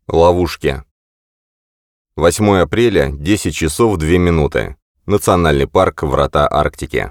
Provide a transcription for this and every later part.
Ловушки. 8 апреля, 10 часов 2 минуты. Национальный парк «Врата Арктики».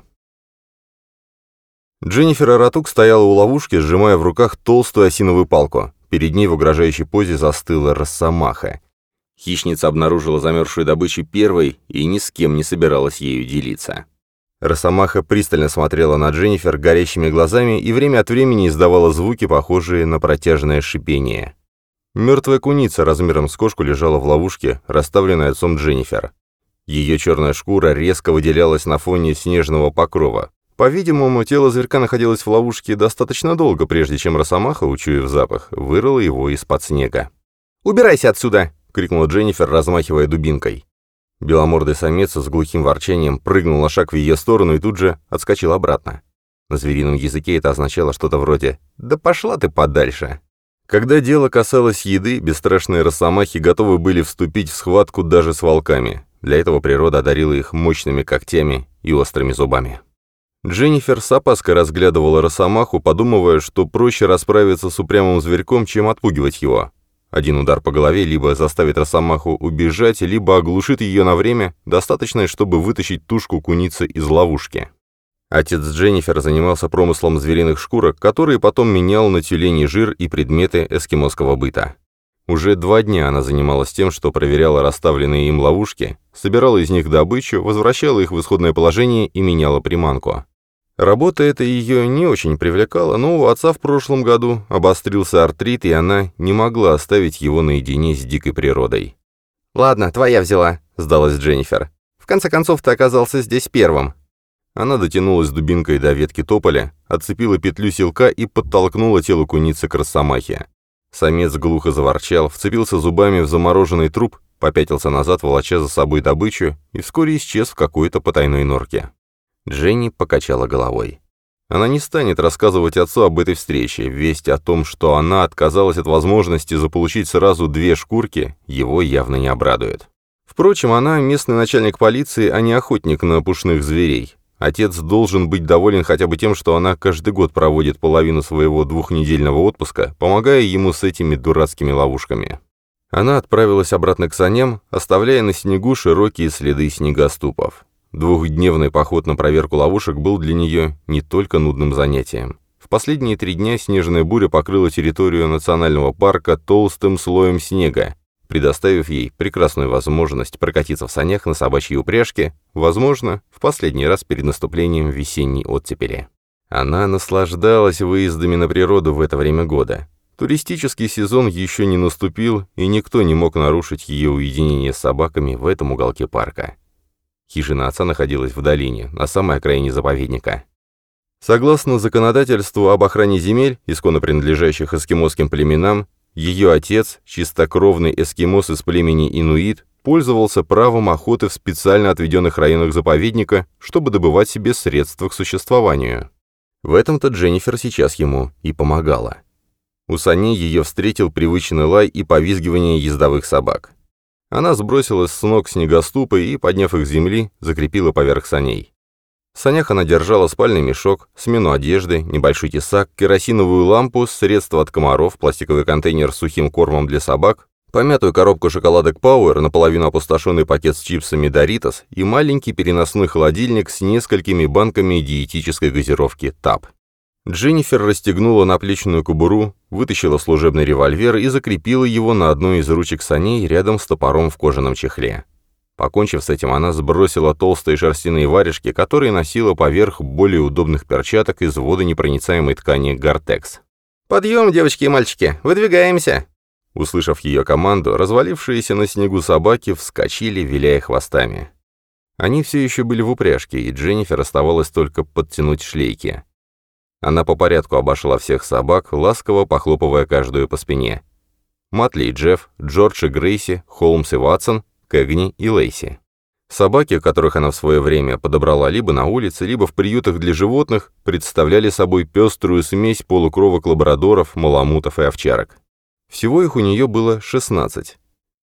Дженнифер Аратук стояла у ловушки, сжимая в руках толстую осиновую палку. Перед ней в угрожающей позе застыла росомаха. Хищница обнаружила замерзшую добычу первой и ни с кем не собиралась ею делиться. Росомаха пристально смотрела на Дженнифер горящими глазами и время от времени издавала звуки, похожие на протяжное шипение. Мертвая куница размером с кошку лежала в ловушке, расставленной отцом Дженнифер. Ее черная шкура резко выделялась на фоне снежного покрова. По-видимому, тело зверька находилось в ловушке достаточно долго, прежде чем росомаха, учуяв запах, вырыла его из-под снега. «Убирайся отсюда!» — крикнула Дженнифер, размахивая дубинкой. Беломордый самец с глухим ворчанием прыгнул на шаг в ее сторону и тут же отскочил обратно. На зверином языке это означало что-то вроде «Да пошла ты подальше!». Когда дело касалось еды, бесстрашные росомахи готовы были вступить в схватку даже с волками. Для этого природа одарила их мощными когтями и острыми зубами. Дженнифер с опаской разглядывала росомаху, подумывая, что проще расправиться с упрямым зверьком, чем отпугивать его. Один удар по голове либо заставит росомаху убежать, либо оглушит ее на время, достаточное, чтобы вытащить тушку куницы из ловушки. Отец Дженнифер занимался промыслом звериных шкурок, которые потом менял на тюленей жир и предметы эскимосского быта. Уже 2 дня она занималась тем, что проверяла расставленные им ловушки, собирала из них добычу, возвращала их в исходное положение и меняла приманку. Работа эта ее не очень привлекала, но у отца в прошлом году обострился артрит, и она не могла оставить его наедине с дикой природой. «Ладно, твоя взяла», — сдалась Дженнифер. «В конце концов, ты оказался здесь первым». Она дотянулась дубинкой до ветки тополя, отцепила петлю селка и подтолкнула тело куницы к росомахе. Самец глухо заворчал, вцепился зубами в замороженный труп, попятился назад, волоча за собой добычу, и вскоре исчез в какой-то потайной норке. Дженни покачала головой. Она не станет рассказывать отцу об этой встрече. Весть о том, что она отказалась от возможности заполучить сразу 2 шкурки, его явно не обрадует. Впрочем, она местный начальник полиции, а не охотник на пушных зверей. Отец должен быть доволен хотя бы тем, что она каждый год проводит половину своего 2-недельного отпуска, помогая ему с этими дурацкими ловушками. Она отправилась обратно к саням, оставляя на снегу широкие следы снегоступов. 2-дневный поход на проверку ловушек был для нее не только нудным занятием. В последние 3 дня снежная буря покрыла территорию национального парка толстым слоем снега, предоставив ей прекрасную возможность прокатиться в санях на собачьей упряжке, возможно, в последний раз перед наступлением весенней оттепели. Она наслаждалась выездами на природу в это время года. Туристический сезон еще не наступил, и никто не мог нарушить ее уединение с собаками в этом уголке парка. Хижина отца находилась в долине, на самой окраине заповедника. Согласно законодательству об охране земель, исконно принадлежащих эскимосским племенам, ее отец, чистокровный эскимос из племени инуит, пользовался правом охоты в специально отведенных районах заповедника, чтобы добывать себе средства к существованию. В этом-то Дженнифер сейчас ему и помогала. У саней ее встретил привычный лай и повизгивание ездовых собак. Она сбросила с ног снегоступы и, подняв их с земли, закрепила поверх саней. В санях она держала спальный мешок, смену одежды, небольшой тесак, керосиновую лампу, средства от комаров, пластиковый контейнер с сухим кормом для собак, помятую коробку шоколадок Пауэр, наполовину опустошенный пакет с чипсами Doritos и маленький переносной холодильник с несколькими банками диетической газировки ТАП. Дженнифер расстегнула наплечную кобуру, вытащила служебный револьвер и закрепила его на одной из ручек саней рядом с топором в кожаном чехле. Покончив с этим, она сбросила толстые шерстяные варежки, которые носила поверх более удобных перчаток из водонепроницаемой ткани «Гортекс». «Подъем, девочки и мальчики, выдвигаемся!» Услышав ее команду, развалившиеся на снегу собаки вскочили, виляя хвостами. Они все еще были в упряжке, и Дженнифер оставалось только подтянуть шлейки. Она по порядку обошла всех собак, ласково похлопывая каждую по спине. Матли и Джефф, Джордж и Грейси, Холмс и Ватсон, Кэгни и Лейси. Собаки, которых она в свое время подобрала либо на улице, либо в приютах для животных, представляли собой пеструю смесь полукровок лабрадоров, маламутов и овчарок. Всего их у нее было 16.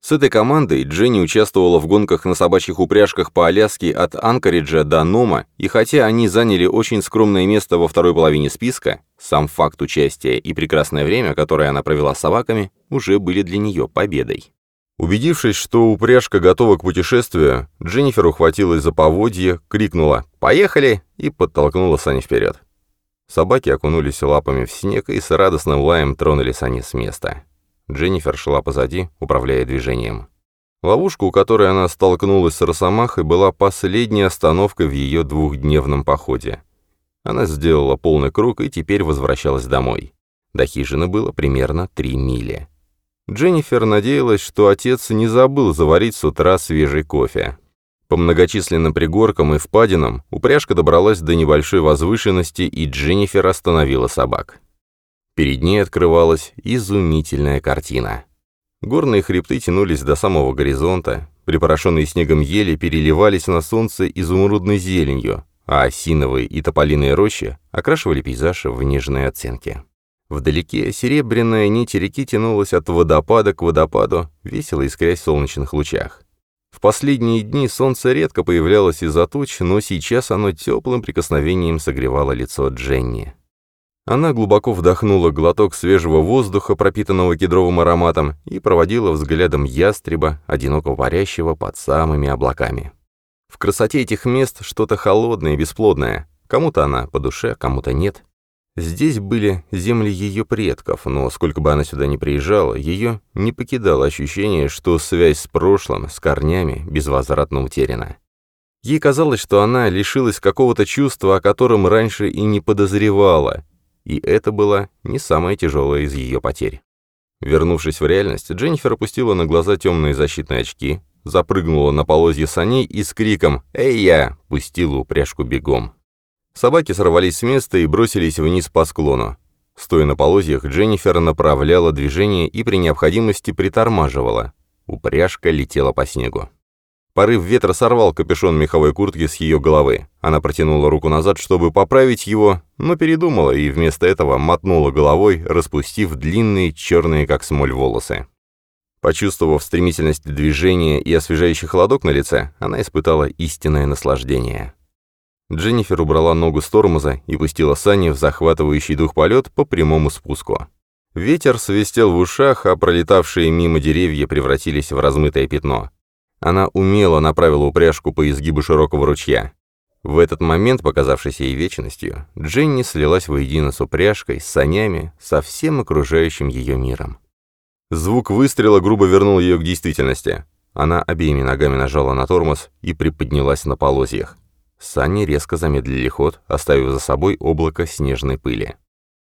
С этой командой Дженни участвовала в гонках на собачьих упряжках по Аляске от Анкориджа до Нома, и хотя они заняли очень скромное место во второй половине списка, сам факт участия и прекрасное время, которое она провела с собаками, уже были для нее победой. Убедившись, что упряжка готова к путешествию, Дженнифер ухватилась за поводье, крикнула «Поехали!» и подтолкнула сани вперед. Собаки окунулись лапами в снег и с радостным лаем тронули сани с места. Дженнифер шла позади, управляя движением. Ловушка, у которой она столкнулась с росомахой, была последней остановкой в ее двухдневном походе. Она сделала полный круг и теперь возвращалась домой. До хижины было примерно 3 мили. Дженнифер надеялась, что отец не забыл заварить с утра свежий кофе. По многочисленным пригоркам и впадинам упряжка добралась до небольшой возвышенности, и Дженнифер остановила собак. Перед ней открывалась изумительная картина. Горные хребты тянулись до самого горизонта, припорошенные снегом ели переливались на солнце изумрудной зеленью, а осиновые и тополиные рощи окрашивали пейзаж в нежные оттенки. Вдалеке серебряная нить реки тянулась от водопада к водопаду, весело искрясь в солнечных лучах. В последние дни солнце редко появлялось из-за туч, но сейчас оно теплым прикосновением согревало лицо Дженни. Она глубоко вдохнула глоток свежего воздуха, пропитанного кедровым ароматом, и проводила взглядом ястреба, одиноко парящего под самыми облаками. В красоте этих мест что-то холодное и бесплодное. Кому-то она по душе, кому-то нет. Здесь были земли ее предков, но сколько бы она сюда ни приезжала, ее не покидало ощущение, что связь с прошлым, с корнями, безвозвратно утеряна. Ей казалось, что она лишилась какого-то чувства, о котором раньше и не подозревала, и это была не самая тяжелая из ее потерь. Вернувшись в реальность, Дженнифер опустила на глаза темные защитные очки, запрыгнула на полозья саней и с криком «Эй, я!» пустила упряжку бегом. Собаки сорвались с места и бросились вниз по склону. Стоя на полозьях, Дженнифер направляла движение и при необходимости притормаживала. Упряжка летела по снегу. Порыв ветра сорвал капюшон меховой куртки с ее головы. Она протянула руку назад, чтобы поправить его, но передумала и вместо этого мотнула головой, распустив длинные, черные как смоль волосы. Почувствовав стремительность движения и освежающий холодок на лице, она испытала истинное наслаждение. Дженнифер убрала ногу с тормоза и пустила сани в захватывающий дух полет по прямому спуску. Ветер свистел в ушах, а пролетавшие мимо деревья превратились в размытое пятно. Она умело направила упряжку по изгибу широкого ручья. В этот момент, показавшийся ей вечностью, Дженни слилась воедино с упряжкой, с санями, со всем окружающим ее миром. Звук выстрела грубо вернул ее к действительности. Она обеими ногами нажала на тормоз и приподнялась на полозьях. Сани резко замедлили ход, оставив за собой облако снежной пыли.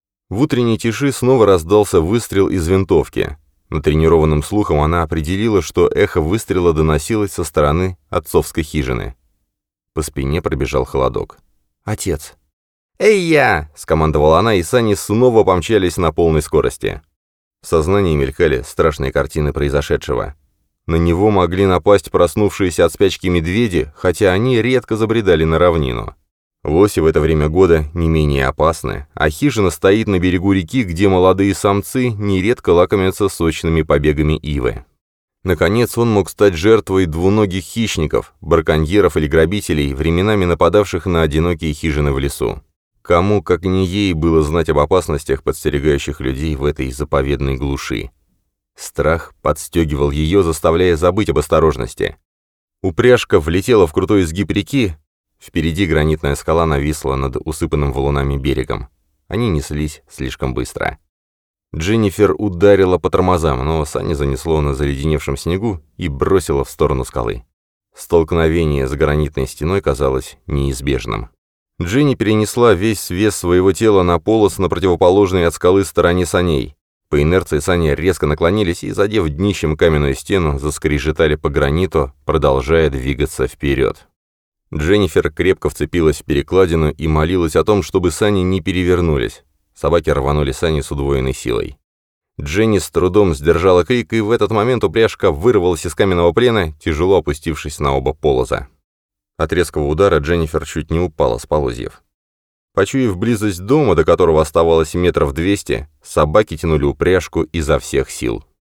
В утренней тиши снова раздался выстрел из винтовки. Натренированным слухом она определила, что эхо выстрела доносилось со стороны отцовской хижины. По спине пробежал холодок. «Отец!» «Эй, я!» — скомандовала она, и сани снова помчались на полной скорости. В сознании мелькали страшные картины произошедшего. На него могли напасть проснувшиеся от спячки медведи, хотя они редко забредали на равнину. Лоси в это время года не менее опасны, а хижина стоит на берегу реки, где молодые самцы нередко лакомятся сочными побегами ивы. Наконец, он мог стать жертвой двуногих хищников, браконьеров или грабителей, временами нападавших на одинокие хижины в лесу. Кому, как не ей, было знать об опасностях, подстерегающих людей в этой заповедной глуши. Страх подстегивал ее, заставляя забыть об осторожности. Упряжка влетела в крутой изгиб реки. Впереди гранитная скала нависла над усыпанным валунами берегом. Они неслись слишком быстро. Дженнифер ударила по тормозам, но сани занесло на заледеневшем снегу и бросила в сторону скалы. Столкновение с гранитной стеной казалось неизбежным. Дженни перенесла весь вес своего тела на полос на противоположной от скалы стороне саней. По инерции сани резко наклонились и, задев днищем каменную стену, заскрежетали по граниту, продолжая двигаться вперед. Дженнифер крепко вцепилась в перекладину и молилась о том, чтобы сани не перевернулись. Собаки рванули сани с удвоенной силой. Дженни с трудом сдержала крик, и в этот момент упряжка вырвалась из каменного плена, тяжело опустившись на оба полоза. От резкого удара Дженнифер чуть не упала с полозьев. Почуяв близость дома, до которого оставалось 200 метров, собаки тянули упряжку изо всех сил.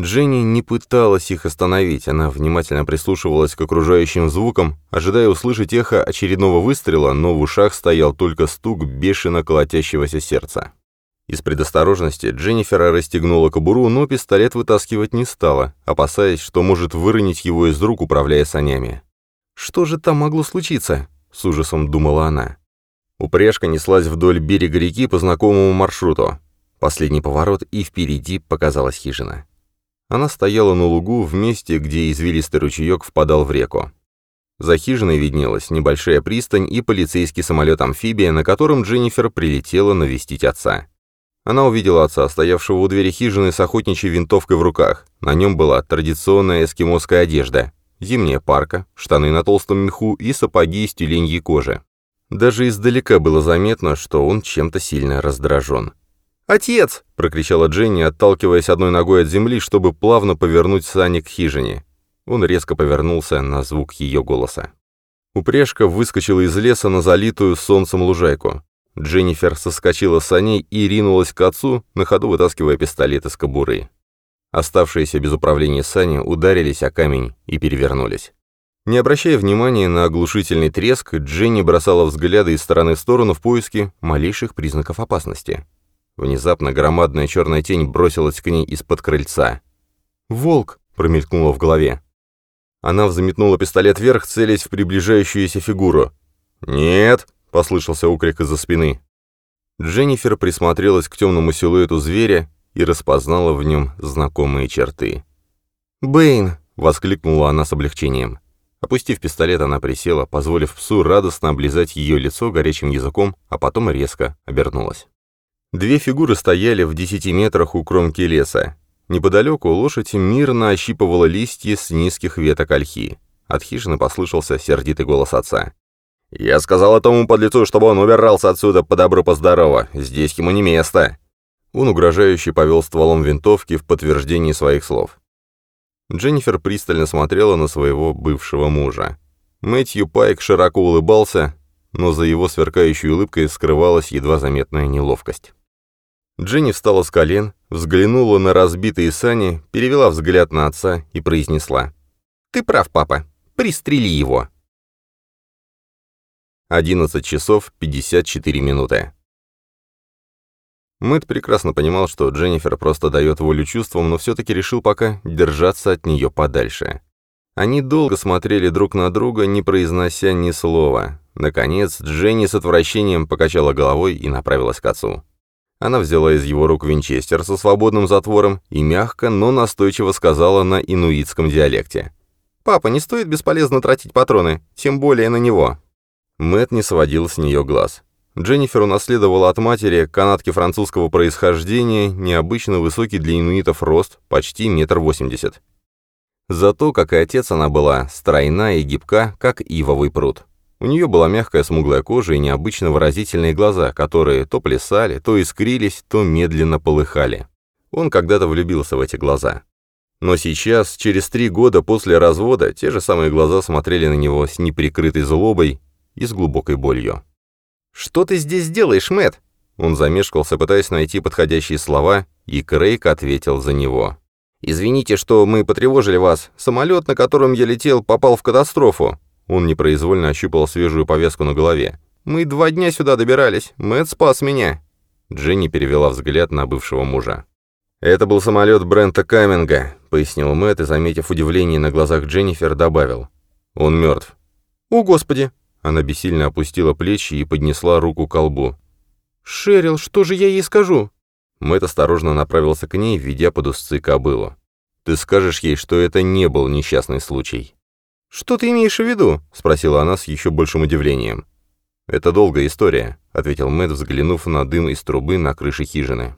Дженни не пыталась их остановить, она внимательно прислушивалась к окружающим звукам, ожидая услышать эхо очередного выстрела, но в ушах стоял только стук бешено колотящегося сердца. Из предосторожности Дженнифер расстегнула кобуру, но пистолет вытаскивать не стала, опасаясь, что может выронить его из рук, управляя санями. «Что же там могло случиться?» — с ужасом думала она. Упряжка неслась вдоль берега реки по знакомому маршруту. Последний поворот, и впереди показалась хижина. Она стояла на лугу в месте, где извилистый ручеек впадал в реку. За хижиной виднелась небольшая пристань и полицейский самолет-амфибия, на котором Дженнифер прилетела навестить отца. Она увидела отца, стоявшего у двери хижины с охотничьей винтовкой в руках. На нем была традиционная эскимосская одежда, зимняя парка, штаны на толстом меху и сапоги из тюленьей кожи. Даже издалека было заметно, что он чем-то сильно раздражен. «Отец!» — прокричала Дженни, отталкиваясь одной ногой от земли, чтобы плавно повернуть сани к хижине. Он резко повернулся на звук ее голоса. Упряжка выскочила из леса на залитую солнцем лужайку. Дженнифер соскочила с саней и ринулась к отцу, на ходу вытаскивая пистолет из кобуры. Оставшиеся без управления сани ударились о камень и перевернулись. Не обращая внимания на оглушительный треск, Дженни бросала взгляды из стороны в сторону в поиске малейших признаков опасности. Внезапно громадная черная тень бросилась к ней из-под крыльца. «Волк!» — промелькнуло в голове. Она взметнула пистолет вверх, целясь в приближающуюся фигуру. «Нет!» — послышался окрик из-за спины. Дженнифер присмотрелась к темному силуэту зверя и распознала в нем знакомые черты. «Бэйн!» — воскликнула она с облегчением. Опустив пистолет, она присела, позволив псу радостно облизать ее лицо горячим языком, а потом резко обернулась. Две фигуры стояли в 10 метрах у кромки леса. Неподалеку лошадь мирно ощипывала листья с низких веток ольхи. От хижины послышался сердитый голос отца. «Я сказал этому подлецу, чтобы он убирался отсюда по-добру-поздорово. Здесь ему не место». Он угрожающе повел стволом винтовки в подтверждении своих слов. Дженнифер пристально смотрела на своего бывшего мужа. Мэтью Пайк широко улыбался, но за его сверкающей улыбкой скрывалась едва заметная неловкость. Дженни встала с колен, взглянула на разбитые сани, перевела взгляд на отца и произнесла: «Ты прав, папа. Пристрели его». 11 часов 54 минуты. Мэтт прекрасно понимал, что Дженнифер просто дает волю чувствам, но все-таки решил пока держаться от нее подальше. Они долго смотрели друг на друга, не произнося ни слова. Наконец, Дженни с отвращением покачала головой и направилась к отцу. Она взяла из его рук винчестер со свободным затвором и мягко, но настойчиво сказала на инуитском диалекте: «Папа, не стоит бесполезно тратить патроны, тем более на него». Мэтт не сводил с нее глаз. Дженнифер унаследовала от матери, канадки французского происхождения, необычно высокий для инуитов рост, почти 1,80 м. Зато, как и отец, она была стройна и гибка, как ивовый пруд. У нее была мягкая смуглая кожа и необычно выразительные глаза, которые то плясали, то искрились, то медленно полыхали. Он когда-то влюбился в эти глаза. Но сейчас, через 3 года после развода, те же самые глаза смотрели на него с неприкрытой злобой и с глубокой болью. «Что ты здесь делаешь, Мэтт?» Он замешкался, пытаясь найти подходящие слова, и Крейг ответил за него. «Извините, что мы потревожили вас. Самолет, на котором я летел, попал в катастрофу». Он непроизвольно ощупал свежую повязку на голове. «Мы 2 дня сюда добирались. Мэтт спас меня». Дженни перевела взгляд на бывшего мужа. «Это был самолет Брента Камминга», — пояснил Мэтт и, заметив удивление на глазах Дженнифер, добавил. «Он мертв». «О, Господи!» Она бессильно опустила плечи и поднесла руку к колбу. «Шерил, что же я ей скажу?» Мэтт осторожно направился к ней, ведя под узцы кобылу. «Ты скажешь ей, что это не был несчастный случай». «Что ты имеешь в виду?» — спросила она с еще большим удивлением. «Это долгая история», — ответил Мэтт, взглянув на дым из трубы на крыше хижины.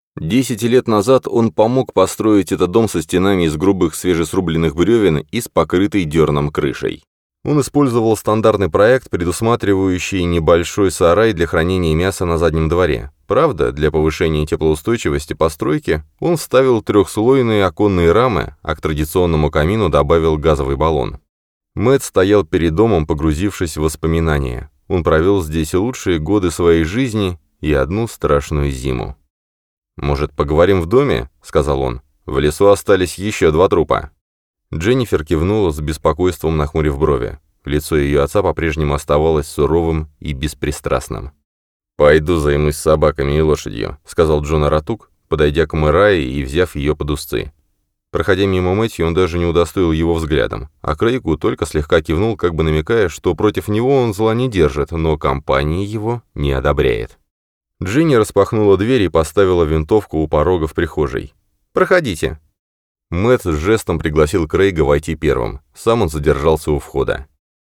10 лет назад он помог построить этот дом со стенами из грубых свежесрубленных бревен и с покрытой дерном крышей. Он использовал стандартный проект, предусматривающий небольшой сарай для хранения мяса на заднем дворе. Правда, для повышения теплоустойчивости постройки он вставил 3-слойные оконные рамы, а к традиционному камину добавил газовый баллон. Мэтт стоял перед домом, погрузившись в воспоминания. Он провел здесь лучшие годы своей жизни и одну страшную зиму. «Может, поговорим в доме?» — сказал он. В лесу остались еще 2 трупа». Дженнифер кивнула с беспокойством, нахмурив брови. Лицо ее отца по-прежнему оставалось суровым и беспристрастным. «Пойду займусь собаками и лошадью», — сказал Джон Аратук, подойдя к Мэрайе и взяв ее под узцы. Проходя мимо Мэтью, он даже не удостоил его взглядом, а Крейгу только слегка кивнул, как бы намекая, что против него он зла не держит, но компания его не одобряет. Джинни распахнула дверь и поставила винтовку у порога в прихожей. «Проходите». Мэтт с жестом пригласил Крейга войти первым, сам он задержался у входа.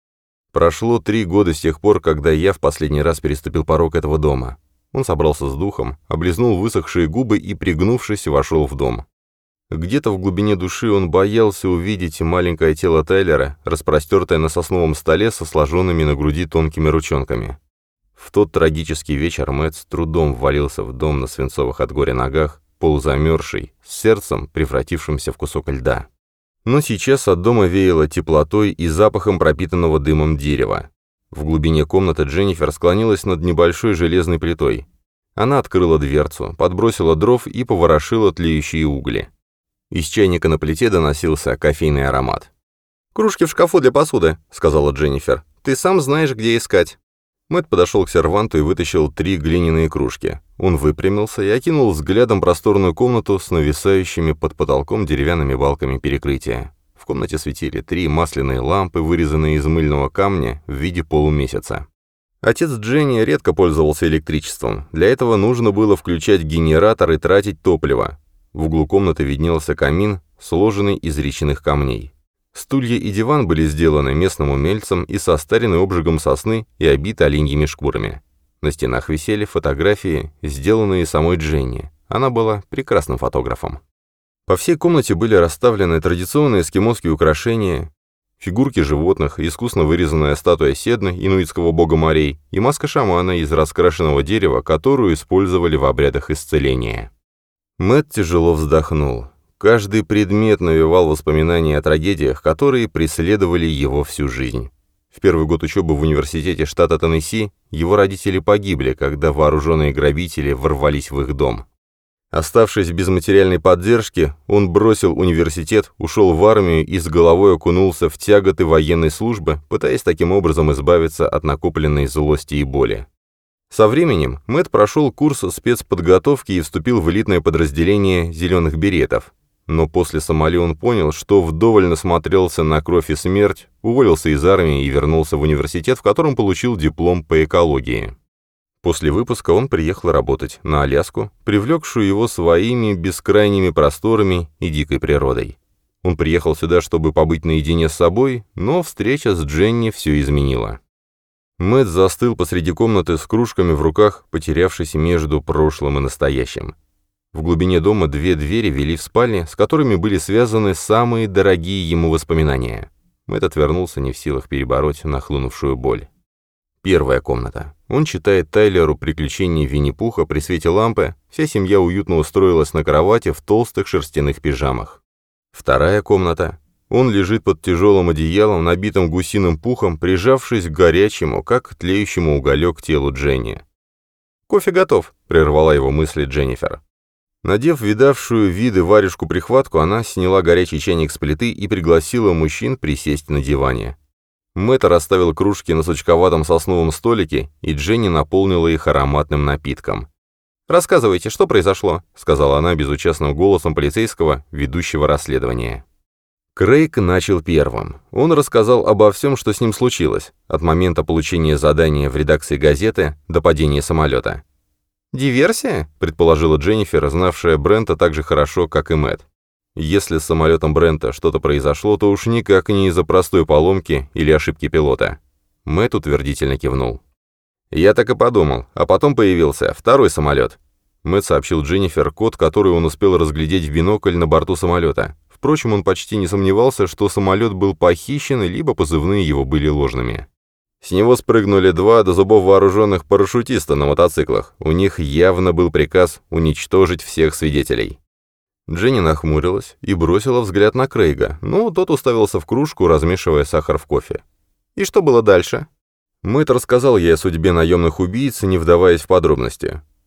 Прошло 3 года с тех пор, когда я в последний раз переступил порог этого дома. Он собрался с духом, облизнул высохшие губы и, пригнувшись, вошел в дом. Где-то в глубине души он боялся увидеть маленькое тело Тайлера, распростертое на сосновом столе со сложенными на груди тонкими ручонками. В тот трагический вечер Мэтт с трудом ввалился в дом на свинцовых от горя ногах, полузамерзший, с сердцем, превратившимся в кусок льда. Но сейчас от дома веяло теплотой и запахом пропитанного дымом дерева. В глубине комнаты Дженнифер склонилась над небольшой железной плитой. Она открыла дверцу, подбросила дров и поворошила тлеющие угли. Из чайника на плите доносился кофейный аромат. «Кружки в шкафу для посуды», — сказала Дженнифер. «Ты сам знаешь, где искать». Мэтт подошел к серванту и вытащил 3 глиняные кружки. Он выпрямился и окинул взглядом просторную комнату с нависающими под потолком деревянными балками перекрытия. В комнате светили 3 масляные лампы, вырезанные из мыльного камня в виде полумесяца. Отец Дженни редко пользовался электричеством. Для этого нужно было включать генератор и тратить топливо. В углу комнаты виднелся камин, сложенный из речных камней. Стулья и диван были сделаны местным умельцем и состарены обжигом сосны и обиты оленьими шкурами. На стенах висели фотографии, сделанные самой Дженни. Она была прекрасным фотографом. По всей комнате были расставлены традиционные эскимосские украшения, фигурки животных, искусно вырезанная статуя Седны, инуитского бога морей, и маска шамана из раскрашенного дерева, которую использовали в обрядах исцеления. Мэтт тяжело вздохнул. Каждый предмет навевал воспоминания о трагедиях, которые преследовали его всю жизнь. В первый год учебы в университете штата Теннесси его родители погибли, когда вооруженные грабители ворвались в их дом. Оставшись без материальной поддержки, он бросил университет, ушел в армию и с головой окунулся в тяготы военной службы, пытаясь таким образом избавиться от накопленной злости и боли. Со временем Мэтт прошел курс спецподготовки и вступил в элитное подразделение «Зеленых беретов». Но после Сомали он понял, что вдоволь насмотрелся на кровь и смерть, уволился из армии и вернулся в университет, в котором получил диплом по экологии. После выпуска он приехал работать на Аляску, привлекшую его своими бескрайними просторами и дикой природой. Он приехал сюда, чтобы побыть наедине с собой, но встреча с Дженни все изменила. Мэтт застыл посреди комнаты с кружками в руках, потерявшись между прошлым и настоящим. В глубине дома 2 двери вели в спальни, с которыми были связаны самые дорогие ему воспоминания. Мэтт отвернулся, не в силах перебороть нахлынувшую боль. Первая комната. Он читает Тайлеру «Приключения Винни-Пуха» при свете лампы, вся семья уютно устроилась на кровати в толстых шерстяных пижамах. Вторая комната. Он лежит под тяжелым одеялом, набитым гусиным пухом, прижавшись к горячему, как тлеющему уголек телу Дженни. «Кофе готов», — прервала его мысли Дженнифер. Надев видавшую виды варежку-прихватку, она сняла горячий чайник с плиты и пригласила мужчин присесть на диване. Мэтт расставил кружки на сучковатом сосновом столике, и Дженни наполнила их ароматным напитком. «Рассказывайте, что произошло», — сказала она безучастным голосом полицейского, ведущего расследование. Крейг начал первым. Он рассказал обо всем, что с ним случилось, от момента получения задания в редакции газеты до падения самолета. «Диверсия?» — предположила Дженнифер, знавшая Брента так же хорошо, как и Мэтт. Если с самолетом Брента что-то произошло, то уж никак не из-за простой поломки или ошибки пилота. Мэтт утвердительно кивнул. «Я так и подумал, а потом появился 2-й самолет». Мэтт сообщил Дженнифер код, который он успел разглядеть в бинокль на борту самолета. Впрочем, он почти не сомневался, что самолет был похищен, либо позывные его были ложными. С него спрыгнули 2 до зубов вооруженных парашютиста на мотоциклах. У них явно был приказ уничтожить всех свидетелей. Дженни нахмурилась и бросила взгляд на Крейга, но тот уставился в кружку, размешивая сахар в кофе. «И что было дальше?» Мэтт рассказал ей о судьбе наемных убийц, не вдаваясь в подробности.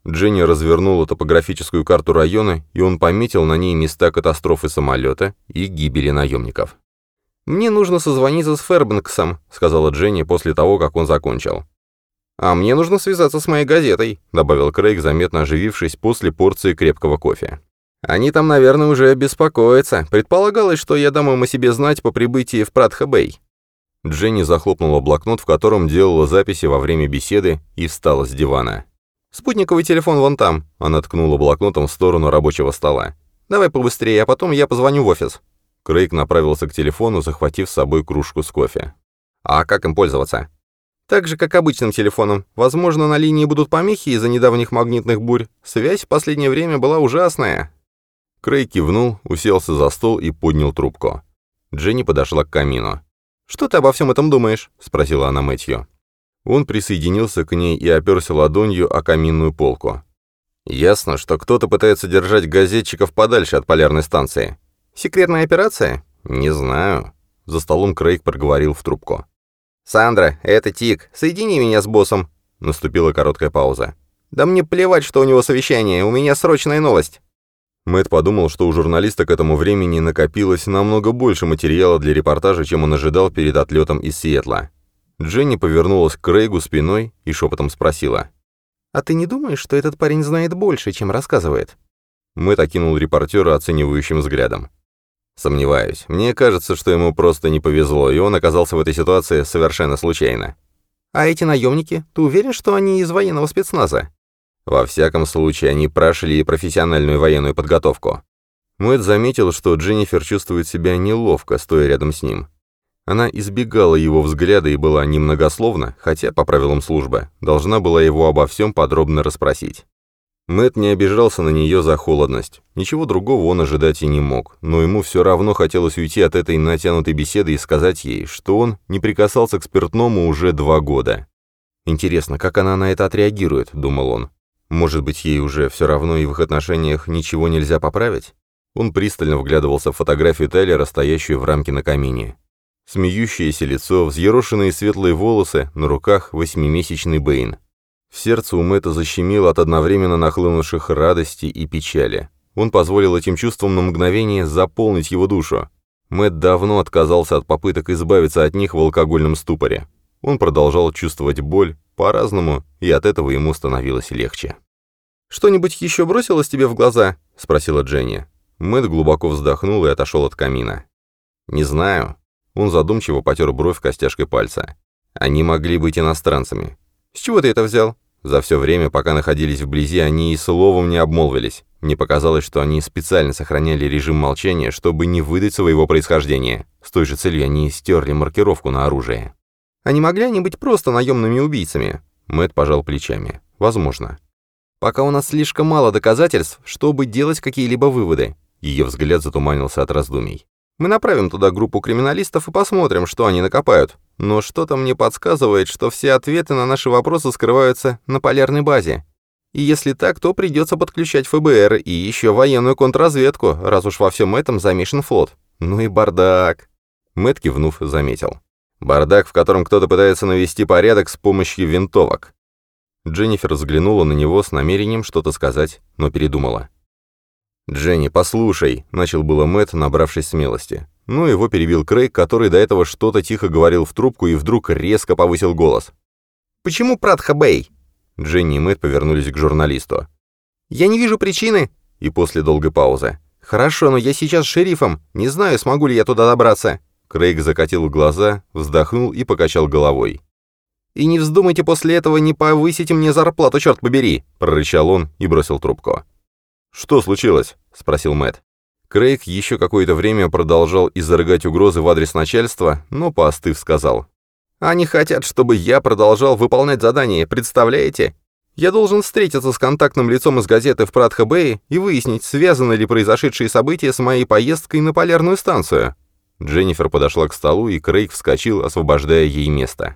Дженни развернула топографическую карту района, и он пометил на ней места катастрофы самолета и гибели наемников. «Мне нужно созвониться с Фэрбенксом», — сказала Дженни после того, как он закончил. «А мне нужно связаться с моей газетой», — добавил Крейг, заметно оживившись после порции крепкого кофе. «Они там, наверное, уже беспокоятся. Предполагалось, что я дам им о себе знать по прибытии в Пратха-Бэй». Дженни захлопнула блокнот, в котором делала записи во время беседы, и встала с дивана. «Спутниковый телефон вон там», — она ткнула блокнотом в сторону рабочего стола. «Давай побыстрее, а потом я позвоню в офис». Крейг направился к телефону, захватив с собой кружку с кофе. «А как им пользоваться?» «Так же, как обычным телефоном. Возможно, на линии будут помехи из-за недавних магнитных бурь. Связь в последнее время была ужасная». Крейг кивнул, уселся за стол и поднял трубку. Дженни подошла к камину. «Что ты обо всем этом думаешь?» — спросила она Мэтью. Он присоединился к ней и оперся ладонью о каминную полку. «Ясно, что кто-то пытается держать газетчиков подальше от полярной станции. Секретная операция? Не знаю». За столом Крейг проговорил в трубку. «Сандра, это Тик. Соедини меня с боссом». Наступила короткая пауза. «Да мне плевать, что у него совещание. У меня срочная новость». Мэтт подумал, что у журналиста к этому времени накопилось намного больше материала для репортажа, чем он ожидал перед отлетом из Сиэтла. Дженни повернулась к Крейгу спиной и шепотом спросила. «А ты не думаешь, что этот парень знает больше, чем рассказывает?» Мэтт окинул репортера оценивающим взглядом. «Сомневаюсь. Мне кажется, что ему просто не повезло, и он оказался в этой ситуации совершенно случайно». «А эти наемники? Ты уверен, что они из военного спецназа?» «Во всяком случае, они прошли профессиональную военную подготовку». Мэтт заметил, что Дженнифер чувствует себя неловко, стоя рядом с ним. Она избегала его взгляда и была немногословна, хотя, по правилам службы, должна была его обо всем подробно расспросить. Мэтт не обижался на нее за холодность. Ничего другого он ожидать и не мог, но ему все равно хотелось уйти от этой натянутой беседы и сказать ей, что он не прикасался к спиртному уже 2 года. «Интересно, как она на это отреагирует?» — думал он. «Может быть, ей уже все равно и в их отношениях ничего нельзя поправить?» Он пристально вглядывался в фотографию Тайлера, стоящую в рамке на камине. Смеющееся лицо, взъерошенные светлые волосы, на руках 8-месячный Бэйн. В сердце у Мэтта защемило от одновременно нахлынувших радости и печали. Он позволил этим чувствам на мгновение заполнить его душу. Мэтт давно отказался от попыток избавиться от них в алкогольном ступоре. Он продолжал чувствовать боль по-разному, и от этого ему становилось легче. «Что-нибудь еще бросилось тебе в глаза?» — спросила Дженни. Мэтт глубоко вздохнул и отошел от камина. «Не знаю». Он задумчиво потер бровь костяшкой пальца. «Они могли быть иностранцами». «С чего ты это взял?» За все время, пока находились вблизи, они и словом не обмолвились. Мне показалось, что они специально сохраняли режим молчания, чтобы не выдать своего происхождения. С той же целью они стерли маркировку на оружие. «А не могли они быть просто наемными убийцами?» Мэтт пожал плечами. «Возможно. Пока у нас слишком мало доказательств, чтобы делать какие-либо выводы». Ее взгляд затуманился от раздумий. «Мы направим туда группу криминалистов и посмотрим, что они накопают. Но что-то мне подсказывает, что все ответы на наши вопросы скрываются на полярной базе. И если так, то придется подключать ФБР и еще военную контрразведку, раз уж во всем этом замешан флот. Ну и бардак». Мэтт, кивнув, заметил. «Бардак, в котором кто-то пытается навести порядок с помощью винтовок». Дженнифер взглянула на него с намерением что-то сказать, но передумала. «Дженни, послушай», — начал было Мэтт, набравшись смелости. Но его перебил Крейг, который до этого что-то тихо говорил в трубку и вдруг резко повысил голос. «Почему Пратха-Бэй?» Дженни и Мэтт повернулись к журналисту. «Я не вижу причины». И после долгой паузы. «Хорошо, но я сейчас с шерифом. Не знаю, смогу ли я туда добраться». Крейг закатил глаза, вздохнул и покачал головой. «И не вздумайте после этого не повысить мне зарплату, черт побери!» — прорычал он и бросил трубку. «Что случилось?» — спросил Мэтт. Крейг еще какое-то время продолжал изрыгать угрозы в адрес начальства, но, поостыв, сказал. «Они хотят, чтобы я продолжал выполнять задание, представляете? Я должен встретиться с контактным лицом из газеты в Пратха-Бэе и выяснить, связаны ли произошедшие события с моей поездкой на полярную станцию». Дженнифер подошла к столу, и Крейг вскочил, освобождая ей место.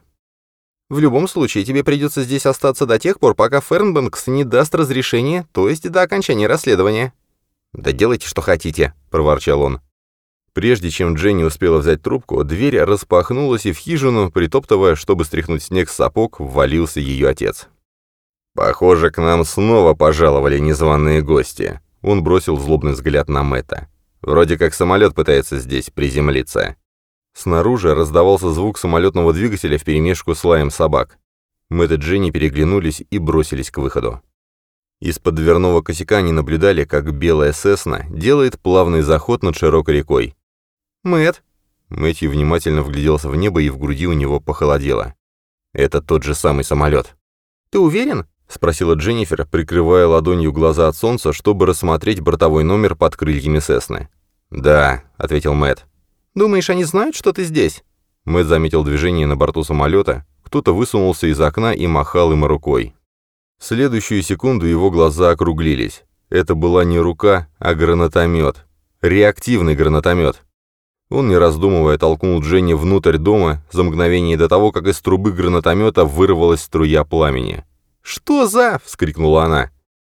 «В любом случае, тебе придется здесь остаться до тех пор, пока Фернбэнкс не даст разрешения, то есть до окончания расследования». «Да делайте, что хотите», — проворчал он. Прежде чем Дженни успела взять трубку, дверь распахнулась, и в хижину, притоптывая, чтобы стряхнуть снег с сапог, ввалился ее отец. «Похоже, к нам снова пожаловали незваные гости». Он бросил злобный взгляд на Мэтта. «Вроде как самолет пытается здесь приземлиться». Снаружи раздавался звук самолетного двигателя вперемешку с лаем собак. Мэтт и Дженни переглянулись и бросились к выходу. Из-под дверного косяка они наблюдали, как белая Сесна делает плавный заход над широкой рекой. «Мэтт!» Мэтью внимательно вгляделся в небо, и в груди у него похолодело. «Это тот же самый самолет». «Ты уверен?» — спросила Дженнифер, прикрывая ладонью глаза от солнца, чтобы рассмотреть бортовой номер под крыльями Сесны. «Да», — ответил Мэтт. «Думаешь, они знают, что ты здесь?» Мэтт заметил движение на борту самолета. Кто-то высунулся из окна и махал им рукой. В следующую секунду его глаза округлились. Это была не рука, а гранатомет. Реактивный гранатомет. Он, не раздумывая, толкнул Дженни внутрь дома за мгновение до того, как из трубы гранатомета вырвалась струя пламени. «Что за?» — вскрикнула она.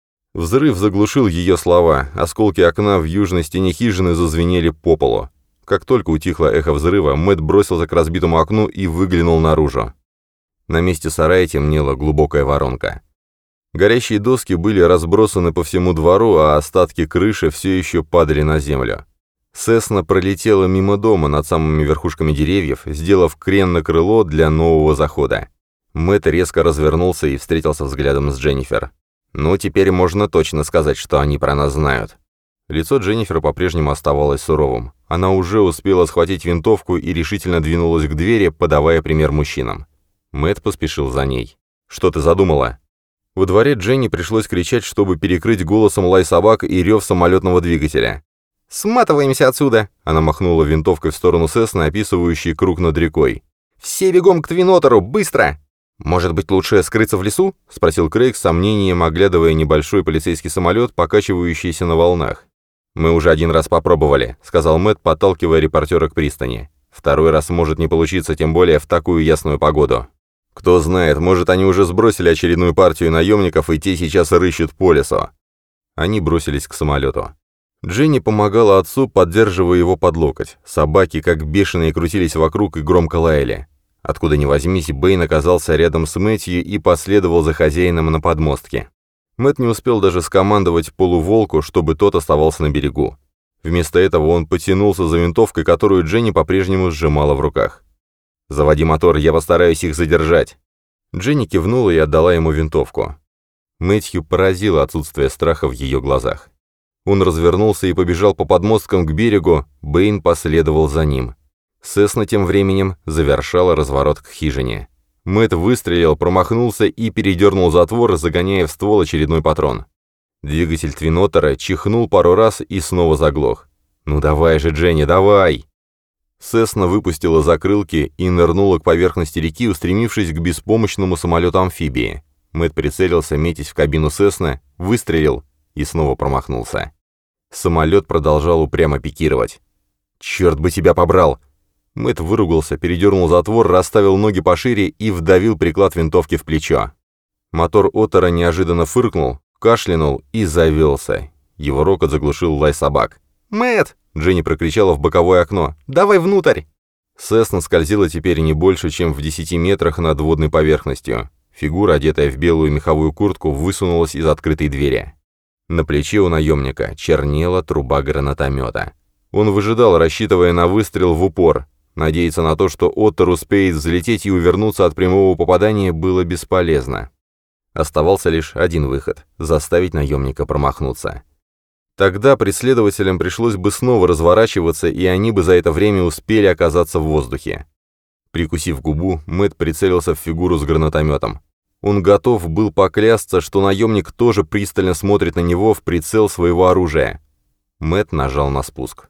Взрыв заглушил ее слова. Осколки окна в южной стене хижины зазвенели по полу. Как только утихло эхо взрыва, Мэтт бросился к разбитому окну и выглянул наружу. На месте сарая темнела глубокая воронка. Горящие доски были разбросаны по всему двору, а остатки крыши все еще падали на землю. Сесна пролетела мимо дома над самыми верхушками деревьев, сделав крен на крыло для нового захода. Мэтт резко развернулся и встретился взглядом с Дженнифер. «Ну, теперь можно точно сказать, что они про нас знают». Лицо Дженнифер по-прежнему оставалось суровым. Она уже успела схватить винтовку и решительно двинулась к двери, подавая пример мужчинам. Мэтт поспешил за ней. «Что ты задумала?» Во дворе Дженни пришлось кричать, чтобы перекрыть голосом лай собак и рев самолетного двигателя. «Сматываемся отсюда!» Она махнула винтовкой в сторону Сесны, описывающей круг над рекой. «Все бегом к Твинотеру! Быстро!» «Может быть, лучше скрыться в лесу?» — спросил Крейг с сомнением, оглядывая небольшой полицейский самолет, покачивающийся на волнах. «Мы уже один раз попробовали», — сказал Мэтт, подталкивая репортера к пристани. «Второй раз может не получиться, тем более в такую ясную погоду. Кто знает, может, они уже сбросили очередную партию наемников, и те сейчас рыщут по лесу». Они бросились к самолету. Дженни помогала отцу, поддерживая его под локоть. Собаки, как бешеные, крутились вокруг и громко лаяли. Откуда ни возьмись, Бэйн оказался рядом с Мэтью и последовал за хозяином на подмостке. Мэтт не успел даже скомандовать полуволку, чтобы тот оставался на берегу. Вместо этого он потянулся за винтовкой, которую Дженни по-прежнему сжимала в руках. «Заводи мотор, я постараюсь их задержать». Дженни кивнула и отдала ему винтовку. Мэтью поразило отсутствие страха в ее глазах. Он развернулся и побежал по подмосткам к берегу, Бэйн последовал за ним. Сесна тем временем завершала разворот к хижине. Мэтт выстрелил, промахнулся и передернул затвор, загоняя в ствол очередной патрон. Двигатель Твинотера чихнул пару раз и снова заглох. «Ну давай же, Дженни, давай!» Сесна выпустила закрылки и нырнула к поверхности реки, устремившись к беспомощному самолету-амфибии. Мэтт прицелился, метясь в кабину Сесны, выстрелил и снова промахнулся. Самолет продолжал упрямо пикировать. «Черт бы тебя побрал!» Мэтт выругался, передернул затвор, расставил ноги пошире и вдавил приклад винтовки в плечо. Мотор Оттера неожиданно фыркнул, кашлянул и завелся. Его рокот заглушил лай собак. «Мэтт!» — Дженни прокричала в боковое окно. «Давай внутрь!» Сесна скользила теперь не больше, чем в 10 метрах над водной поверхностью. Фигура, одетая в белую меховую куртку, высунулась из открытой двери. На плече у наемника чернела труба гранатомета. Он выжидал, рассчитывая на выстрел в упор. Надеяться на то, что Оттер успеет взлететь и увернуться от прямого попадания, было бесполезно. Оставался лишь один выход — заставить наемника промахнуться. Тогда преследователям пришлось бы снова разворачиваться, и они бы за это время успели оказаться в воздухе. Прикусив губу, Мэтт прицелился в фигуру с гранатометом. Он готов был поклясться, что наемник тоже пристально смотрит на него в прицел своего оружия. Мэтт нажал на спуск.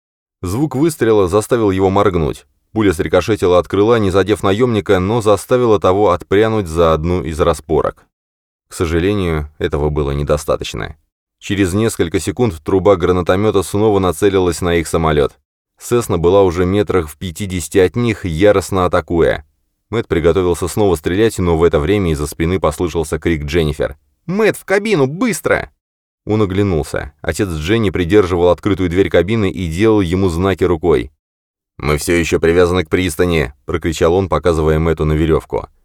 Звук выстрела заставил его моргнуть. Пуля срикошетила от крыла, не задев наемника, но заставила того отпрянуть за одну из распорок. К сожалению, этого было недостаточно. Через несколько секунд труба гранатомета снова нацелилась на их самолет. Сесна была уже метрах в 50 от них, яростно атакуя. Мэтт приготовился снова стрелять, но в это время из-за спины послышался крик Дженнифер. «Мэтт, в кабину, быстро!» Он оглянулся. Отец Дженни придерживал открытую дверь кабины и делал ему знаки рукой. «Мы все еще привязаны к пристани!» — прокричал он, показывая Мэтту на веревку.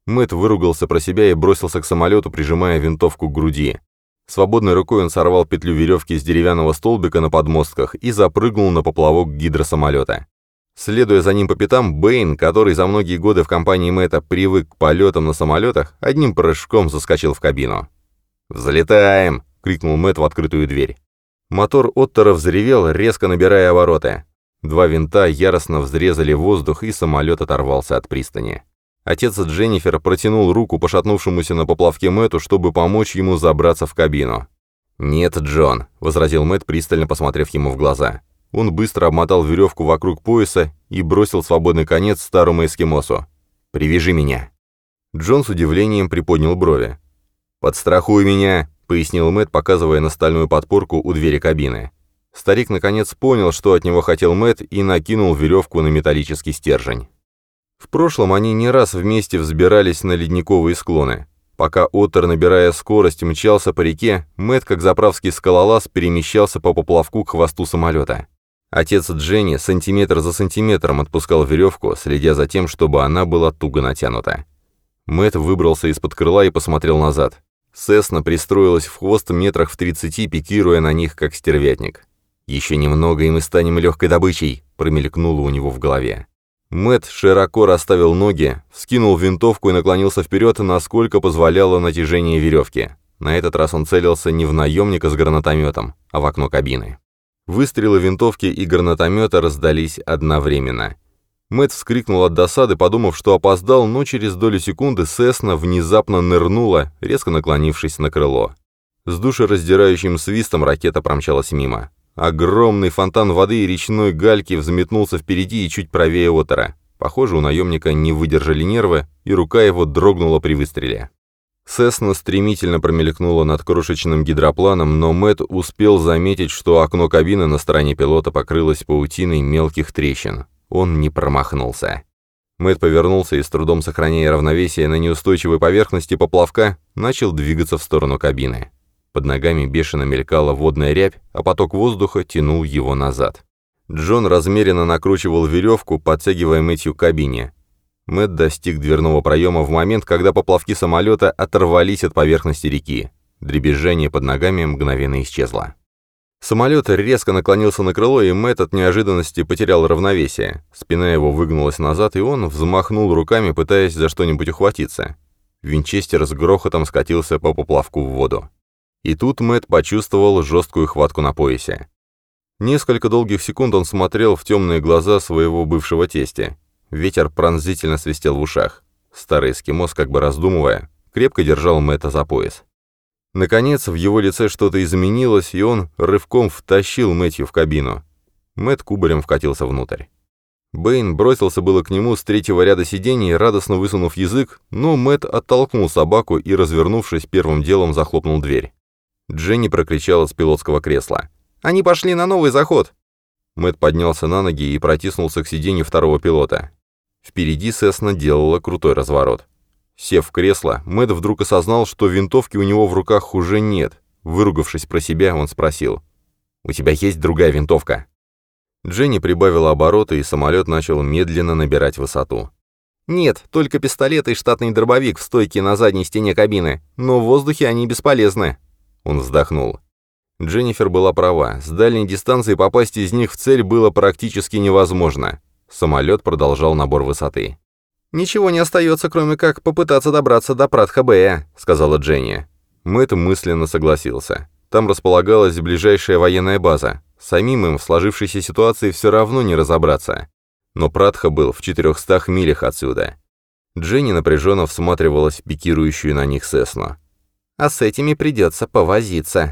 Мэтт выругался про себя и бросился к самолету, прижимая винтовку к груди. Свободной рукой он сорвал петлю веревки с деревянного столбика на подмостках и запрыгнул на поплавок гидросамолета. Следуя за ним по пятам, Бэйн, который за многие годы в компании Мэтта привык к полетам на самолетах, одним прыжком заскочил в кабину. «Взлетаем!» — крикнул Мэтт в открытую дверь. Мотор Оттера взревел, резко набирая обороты. Два винта яростно взрезали воздух, и самолет оторвался от пристани. Отец Дженнифер протянул руку пошатнувшемуся на поплавке Мэтту, чтобы помочь ему забраться в кабину. «Нет, Джон», — возразил Мэтт, пристально посмотрев ему в глаза. Он быстро обмотал веревку вокруг пояса и бросил свободный конец старому эскимосу. «Привяжи меня». Джон с удивлением приподнял брови. «Подстрахуй меня», — пояснил Мэтт, показывая на стальную подпорку у двери кабины. Старик наконец понял, что от него хотел Мэтт, и накинул веревку на металлический стержень. В прошлом они не раз вместе взбирались на ледниковые склоны. Пока Оттер, набирая скорость, мчался по реке, Мэтт, как заправский скалолаз, перемещался по поплавку к хвосту самолета. Отец Дженни сантиметр за сантиметром отпускал веревку, следя за тем, чтобы она была туго натянута. Мэтт выбрался из-под крыла и посмотрел назад. Сесна пристроилась в хвост метрах в 30, пикируя на них, как стервятник. «Еще немного, и мы станем легкой добычей», — промелькнуло у него в голове. Мэтт широко расставил ноги, вскинул винтовку и наклонился вперед, насколько позволяло натяжение веревки. На этот раз он целился не в наемника с гранатометом, а в окно кабины. Выстрелы винтовки и гранатомета раздались одновременно. Мэтт вскрикнул от досады, подумав, что опоздал, но через долю секунды Сесна внезапно нырнула, резко наклонившись на крыло. С душераздирающим свистом ракета промчалась мимо. Огромный фонтан воды и речной гальки взметнулся впереди и чуть правее Оттера. Похоже, у наемника не выдержали нервы, и рука его дрогнула при выстреле. Сесна стремительно промелькнула над крошечным гидропланом, но Мэтт успел заметить, что окно кабины на стороне пилота покрылось паутиной мелких трещин. Он не промахнулся. Мэтт повернулся и, с трудом сохраняя равновесие на неустойчивой поверхности поплавка, начал двигаться в сторону кабины. Под ногами бешено мелькала водная рябь, а поток воздуха тянул его назад. Джон размеренно накручивал веревку, подтягивая Мэтью к кабине. Мэтт достиг дверного проема в момент, когда поплавки самолета оторвались от поверхности реки. Дребезжание под ногами мгновенно исчезло. Самолет резко наклонился на крыло, и Мэтт от неожиданности потерял равновесие. Спина его выгнулась назад, и он взмахнул руками, пытаясь за что-нибудь ухватиться. Винчестер с грохотом скатился по поплавку в воду. И тут Мэтт почувствовал жесткую хватку на поясе. Несколько долгих секунд он смотрел в темные глаза своего бывшего тестя. Ветер пронзительно свистел в ушах. Старый эскимос, как бы раздумывая, крепко держал Мэтта за пояс. Наконец, в его лице что-то изменилось, и он рывком втащил Мэтью в кабину. Мэтт кубарем вкатился внутрь. Бэйн бросился было к нему с третьего ряда сидений, радостно высунув язык, но Мэтт оттолкнул собаку и, развернувшись, первым делом захлопнул дверь. Дженни прокричала с пилотского кресла. «Они пошли на новый заход!» Мэтт поднялся на ноги и протиснулся к сиденью второго пилота. Впереди Сесна делала крутой разворот. Сев в кресло, Мэтт вдруг осознал, что винтовки у него в руках уже нет. Выругавшись про себя, он спросил: «У тебя есть другая винтовка?» Дженни прибавила обороты, и самолет начал медленно набирать высоту. «Нет, только пистолет и штатный дробовик в стойке на задней стене кабины, но в воздухе они бесполезны». Он вздохнул. Дженнифер была права, с дальней дистанции попасть из них в цель было практически невозможно. Самолет продолжал набор высоты. «Ничего не остается, кроме как попытаться добраться до Пратха-Бэя», — сказала Дженни. Мэтт мысленно согласился. Там располагалась ближайшая военная база. Самим им в сложившейся ситуации все равно не разобраться. Но Пратха был в 400 милях отсюда. Дженни напряженно всматривалась в пикирующую на них Сесну. «А с этими придется повозиться».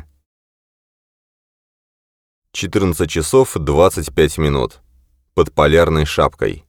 14 часов 25 минут. Под полярной шапкой.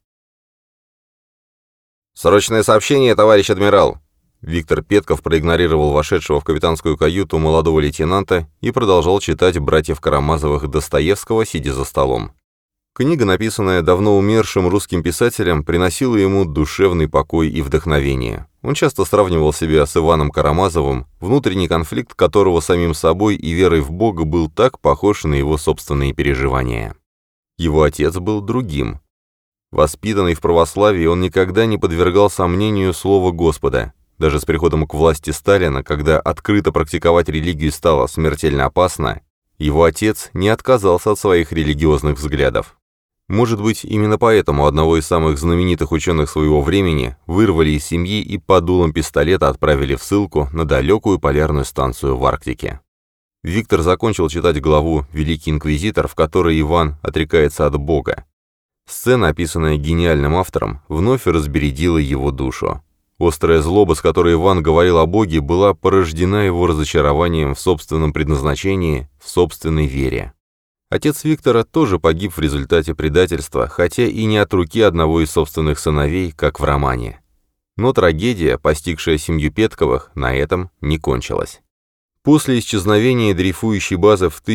«Срочное сообщение, товарищ адмирал!» Виктор Петков проигнорировал вошедшего в капитанскую каюту молодого лейтенанта и продолжал читать братьев Карамазовых Достоевского, сидя за столом. Книга, написанная давно умершим русским писателем, приносила ему душевный покой и вдохновение. Он часто сравнивал себя с Иваном Карамазовым, внутренний конфликт которого самим собой и верой в Бога был так похож на его собственные переживания. Его отец был другим. Воспитанный в православии, он никогда не подвергал сомнению слова Господа. Даже с приходом к власти Сталина, когда открыто практиковать религию стало смертельно опасно, его отец не отказался от своих религиозных взглядов. Может быть, именно поэтому одного из самых знаменитых ученых своего времени вырвали из семьи и под дулом пистолета отправили в ссылку на далекую полярную станцию в Арктике. Виктор закончил читать главу «Великий инквизитор», в которой Иван отрекается от Бога. Сцена, описанная гениальным автором, вновь разбередила его душу. Острая злоба, с которой Иван говорил о Боге, была порождена его разочарованием в собственном предназначении, в собственной вере. Отец Виктора тоже погиб в результате предательства, хотя и не от руки одного из собственных сыновей, как в романе. Но трагедия, постигшая семью Петковых, на этом не кончилась. После исчезновения дрейфующей базы в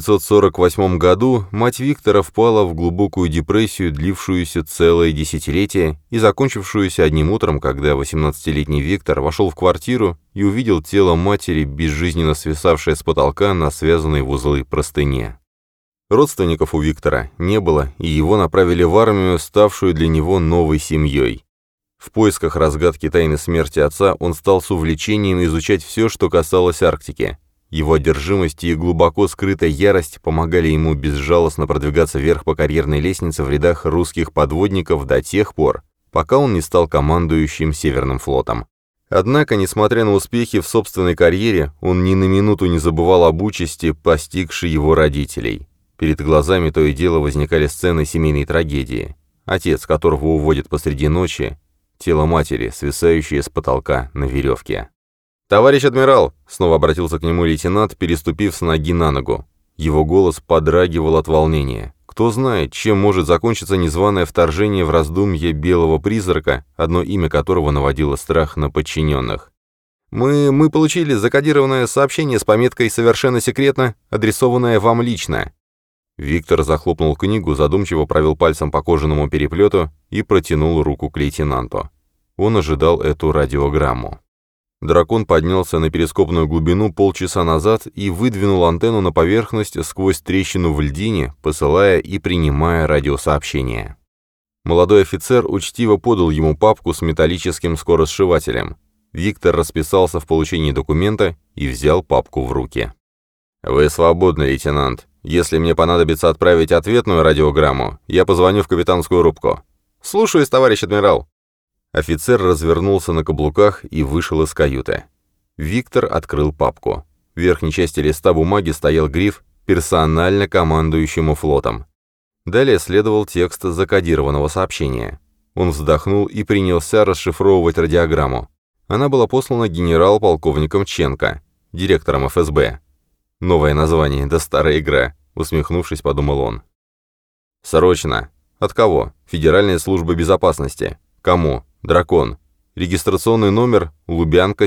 1948 году мать Виктора впала в глубокую депрессию, длившуюся целое десятилетие и закончившуюся одним утром, когда 18-летний Виктор вошел в квартиру и увидел тело матери, безжизненно свисавшее с потолка на связанной в узлы простыне. Родственников у Виктора не было, и его направили в армию, ставшую для него новой семьей. В поисках разгадки тайны смерти отца он стал с увлечением изучать все, что касалось Арктики. Его одержимость и глубоко скрытая ярость помогали ему безжалостно продвигаться вверх по карьерной лестнице в рядах русских подводников до тех пор, пока он не стал командующим Северным флотом. Однако, несмотря на успехи в собственной карьере, он ни на минуту не забывал об участи, постигшей его родителей. Перед глазами то и дело возникали сцены семейной трагедии. Отец, которого уводят посреди ночи, тело матери, свисающее с потолка на веревке. «Товарищ адмирал!» — снова обратился к нему лейтенант, переступив с ноги на ногу. Его голос подрагивал от волнения. Кто знает, чем может закончиться незваное вторжение в раздумье белого призрака, одно имя которого наводило страх на подчиненных. Мы получили закодированное сообщение с пометкой «Совершенно секретно», адресованное вам лично». Виктор захлопнул книгу, задумчиво провел пальцем по кожаному переплету и протянул руку к лейтенанту. Он ожидал эту радиограмму. Дракон поднялся на перископную глубину полчаса назад и выдвинул антенну на поверхность сквозь трещину в льдине, посылая и принимая радиосообщения. Молодой офицер учтиво подал ему папку с металлическим скоросшивателем. Виктор расписался в получении документа и взял папку в руки. «Вы свободны, лейтенант. Если мне понадобится отправить ответную радиограмму, я позвоню в капитанскую рубку». «Слушаюсь, товарищ адмирал». Офицер развернулся на каблуках и вышел из каюты. Виктор открыл папку. В верхней части листа бумаги стоял гриф «Персонально командующему флотом». Далее следовал текст закодированного сообщения. Он вздохнул и принялся расшифровывать радиограмму. Она была послана генерал-полковником Ченко, директором ФСБ. «Новое название, да старая игра», — усмехнувшись, подумал он. «Срочно. От кого? Федеральная служба безопасности. Кому? Дракон. Регистрационный номер Лубянка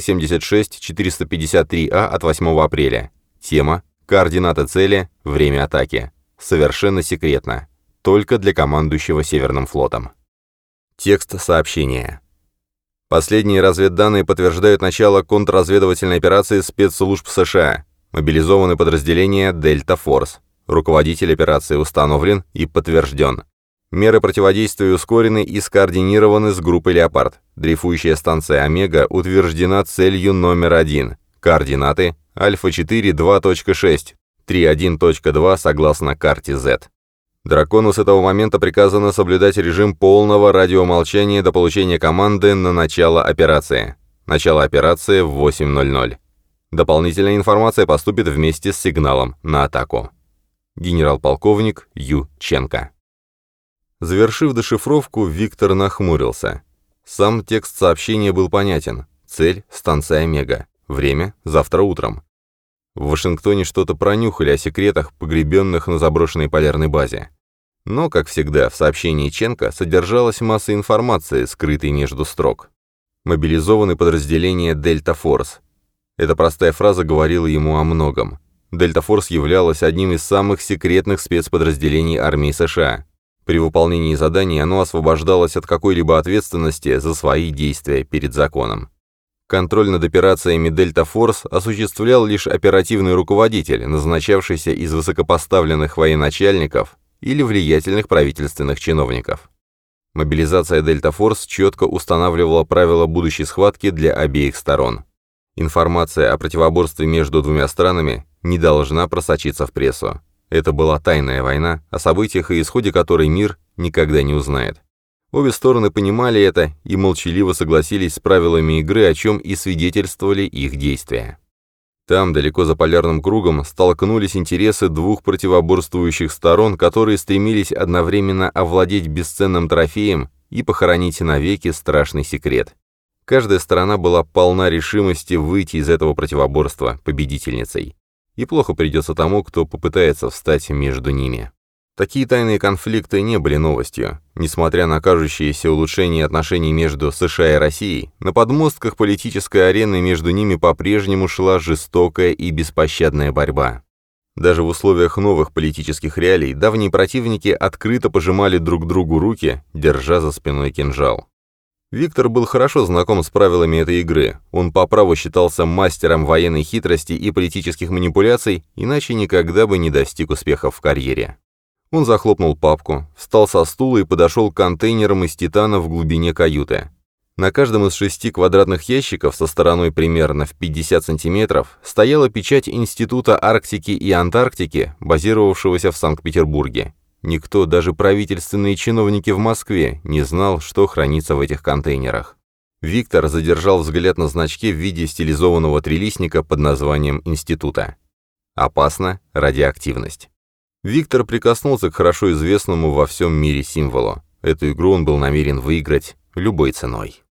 76453А от 8 апреля. Тема: координаты цели, время атаки. Совершенно секретно. Только для командующего Северным флотом». Текст сообщения. Последние разведданные подтверждают начало контрразведывательной операции спецслужб США. Мобилизованы подразделения «Дельта Форс». Руководитель операции установлен и подтвержден. Меры противодействия ускорены и скоординированы с группой «Леопард». Дрейфующая станция «Омега» утверждена целью номер 1. Координаты Альфа-4 2.6, 3.1.2 согласно карте Z. Дракону с этого момента приказано соблюдать режим полного радиомолчания до получения команды на начало операции. Начало операции в 8:00. Дополнительная информация поступит вместе с сигналом на атаку. Генерал-полковник Ю. Ченко. Завершив дешифровку, Виктор нахмурился. Сам текст сообщения был понятен. Цель — станция «Омега». Время — завтра утром. В Вашингтоне что-то пронюхали о секретах, погребенных на заброшенной полярной базе. Но, как всегда, в сообщении Ченко содержалась масса информации, скрытой между строк. Мобилизованы подразделения «Дельта Форс». Эта простая фраза говорила ему о многом. «Дельта Форс» являлась одним из самых секретных спецподразделений армии США. При выполнении заданий оно освобождалось от какой-либо ответственности за свои действия перед законом. Контроль над операциями «Дельта Форс» осуществлял лишь оперативный руководитель, назначавшийся из высокопоставленных военачальников или влиятельных правительственных чиновников. Мобилизация Дельта Форс четко устанавливала правила будущей схватки для обеих сторон. Информация о противоборстве между двумя странами не должна просочиться в прессу. Это была тайная война, о событиях и исходе которой мир никогда не узнает. Обе стороны понимали это и молчаливо согласились с правилами игры, о чем и свидетельствовали их действия. Там, далеко за полярным кругом, столкнулись интересы двух противоборствующих сторон, которые стремились одновременно овладеть бесценным трофеем и похоронить навеки страшный секрет. Каждая сторона была полна решимости выйти из этого противоборства победительницей. И плохо придется тому, кто попытается встать между ними. Такие тайные конфликты не были новостью. Несмотря на кажущееся улучшение отношений между США и Россией, на подмостках политической арены между ними по-прежнему шла жестокая и беспощадная борьба. Даже в условиях новых политических реалий давние противники открыто пожимали друг другу руки, держа за спиной кинжал. Виктор был хорошо знаком с правилами этой игры. Он по праву считался мастером военной хитрости и политических манипуляций, иначе никогда бы не достиг успехов в карьере. Он захлопнул папку, встал со стула и подошел к контейнерам из титана в глубине каюты. На каждом из 6 квадратных ящиков со стороной примерно в 50 сантиметров стояла печать Института Арктики и Антарктики, базировавшегося в Санкт-Петербурге. Никто, даже правительственные чиновники в Москве, не знал, что хранится в этих контейнерах. Виктор задержал взгляд на значке в виде стилизованного трилистника под названием «Института». Опасно, радиоактивность. Виктор прикоснулся к хорошо известному во всем мире символу. Эту игру он был намерен выиграть любой ценой.